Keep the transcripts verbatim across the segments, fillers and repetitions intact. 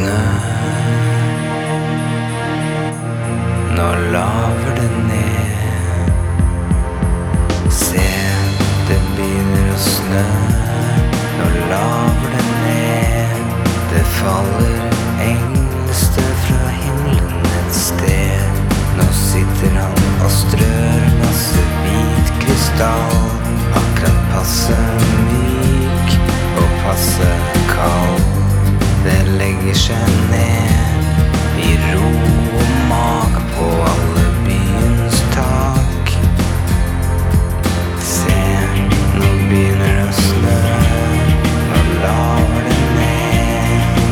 snø. Nå laver det ned. Se, det begynner å snø. Nå laver det ned. Det faller englestøv fra himmelen et sted. Nå sitter han og strør masse hvit krystall. Akkurat passe myk og passe kald. Det legger seg ned i ro og mag på alle byens tak. Se, nå begynner det å snø. Nå laver det ned.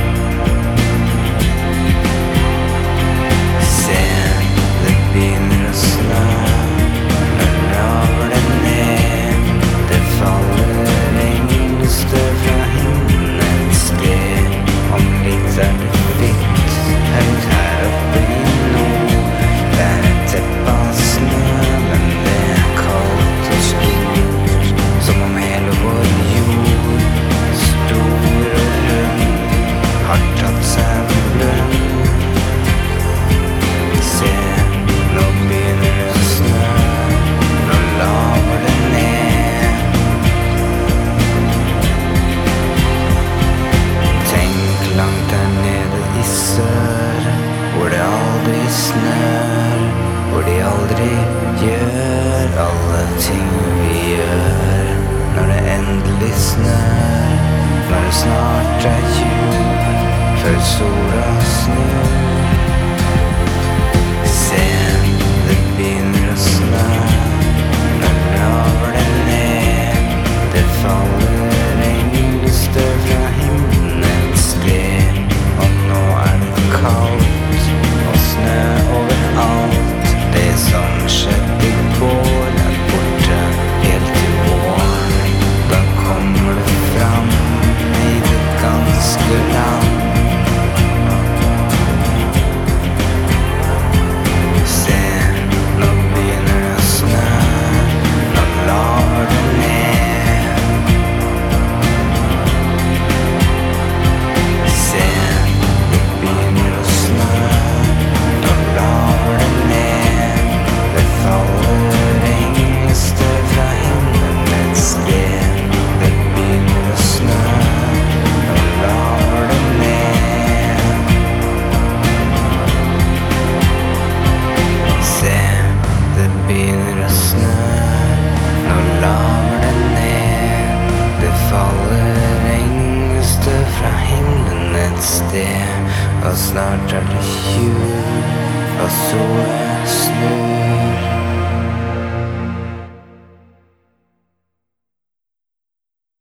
Se, det begynner å snø. Nå laver det ned. Det faller englestøv fra himmelen et sted. Om litt er det fint høyt her oppe i nord. Det er et teppe av snø, men det er kaldt og stort. Som om hele vår jord, stor og rund, har tatt seg en brønn. Se, nå begynner det å snø. Nå laver det ned. Tenk langt der nede i sør, hvor det aldri snør, hvor de aldri gjør alle ting vi gjør. Når det endelig snør, når det snart er jul, før sola snur. Se, det begynner å snø. Nå laver det ned. Det faller englestøv fra himmelen et sted. Og nå er det kaldt og snø overalt. Det som skjedde i går er borte helt til våren. Da kommer det fram i det ganske land. Se, nå begynner det å snø. Nå laver det ned. Se, det begynner å snø. Nå laver det ned. Det faller englestøv fra himmelen et sted. Det begynner å snø. Nå laver det ned. Se, det begynner å snø. Nå laver det ned. Det faller englestøv fra himmelen et sted. Og snart er det jul, og sola snur.